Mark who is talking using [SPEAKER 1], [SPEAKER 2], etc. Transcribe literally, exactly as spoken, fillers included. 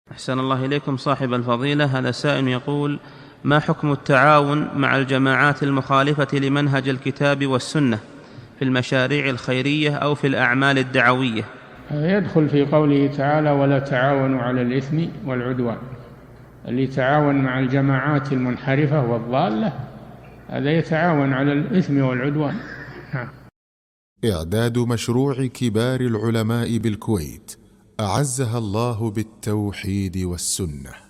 [SPEAKER 1] أحسن الله إليكم صاحب الفضيلة. هذا سائل يقول: ما حكم التعاون مع الجماعات المخالفة لمنهج الكتاب والسنة في المشاريع الخيرية أو في الأعمال الدعوية؟
[SPEAKER 2] يدخل في قوله تعالى: ولا تعاونوا على الإثم والعدوان. اللي يتعاون مع الجماعات المنحرفة والضالة هذا يتعاون على الإثم والعدوان.
[SPEAKER 3] إعداد مشروع كبار العلماء بالكويت أعزها الله بالتوحيد والسنة.